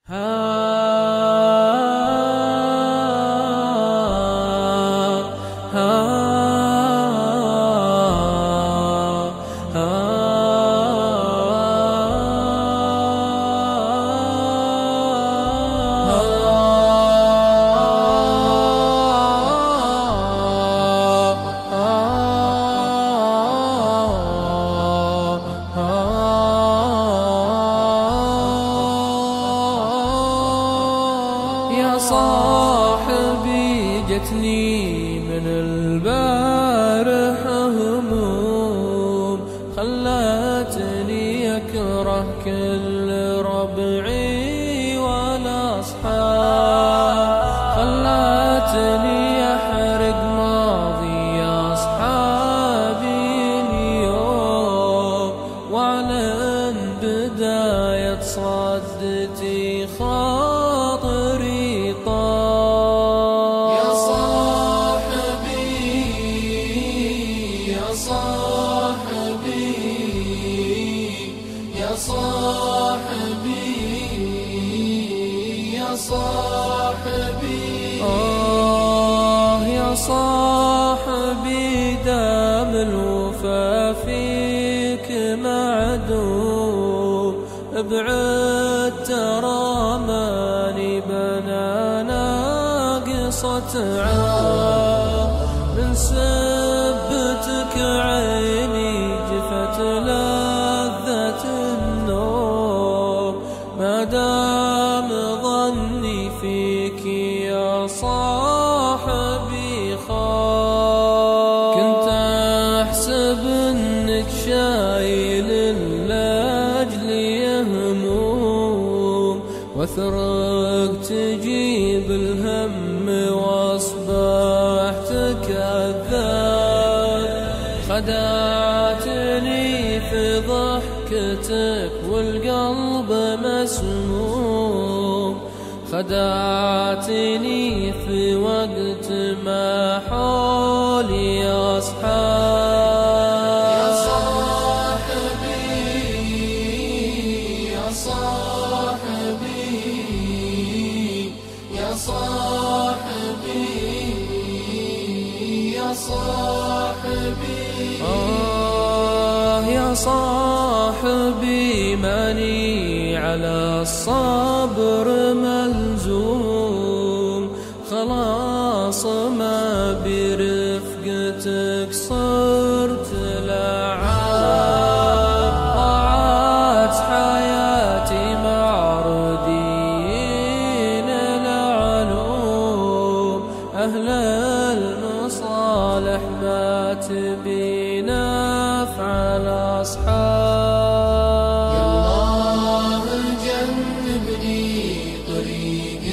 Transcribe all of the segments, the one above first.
يا صاحبي جتني من البارح هموم، خلتني أكره كل ربعي والأصحاب، خلتني أحرق ماضي أصحابي اليوم، وأعلن بداية صدتي خاطري يا صاحبي يا صاحبي يا صاحبي يا صاحبي يا صاحبي دام الوفا فيك معدوم، ابعد ترى ماني بنانا قصة عام، من سبتك عيني جفت لذة النوم، ما دام ظني فيك يا صاحبي خاب، كنت أحسب إنك شايل لأجلي هموم، واثرك تجيب الهم واصبحت كذاب، خدعتني في ضحكتك والقلب مسموم، خدعتني في وقت ما حولي أصحاب. يا صاحبي يا صاحبي يا صاحبي يا صاحبي يا صاحبي ماني على الصبر ملزوم، خلاص ما برفقتك صرت لعاب، ضاعت حياتي مع ردين العلوم، أهل المصالح ما تبي نفع الأصحاب. يا الله جنبني طريق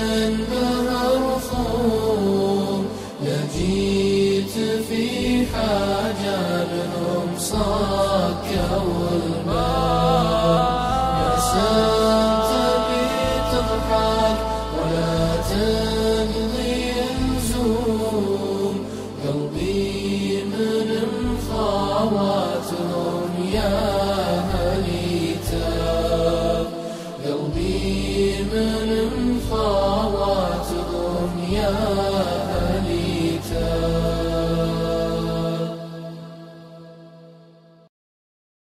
مرسوم، لا جيت في حاجة لهم صكوا الباب، يا سنت بتضحك ولا تقضي نزوم، قلبي من مخاواتهم يا هليتاب، قلبي من مخاواتهم يا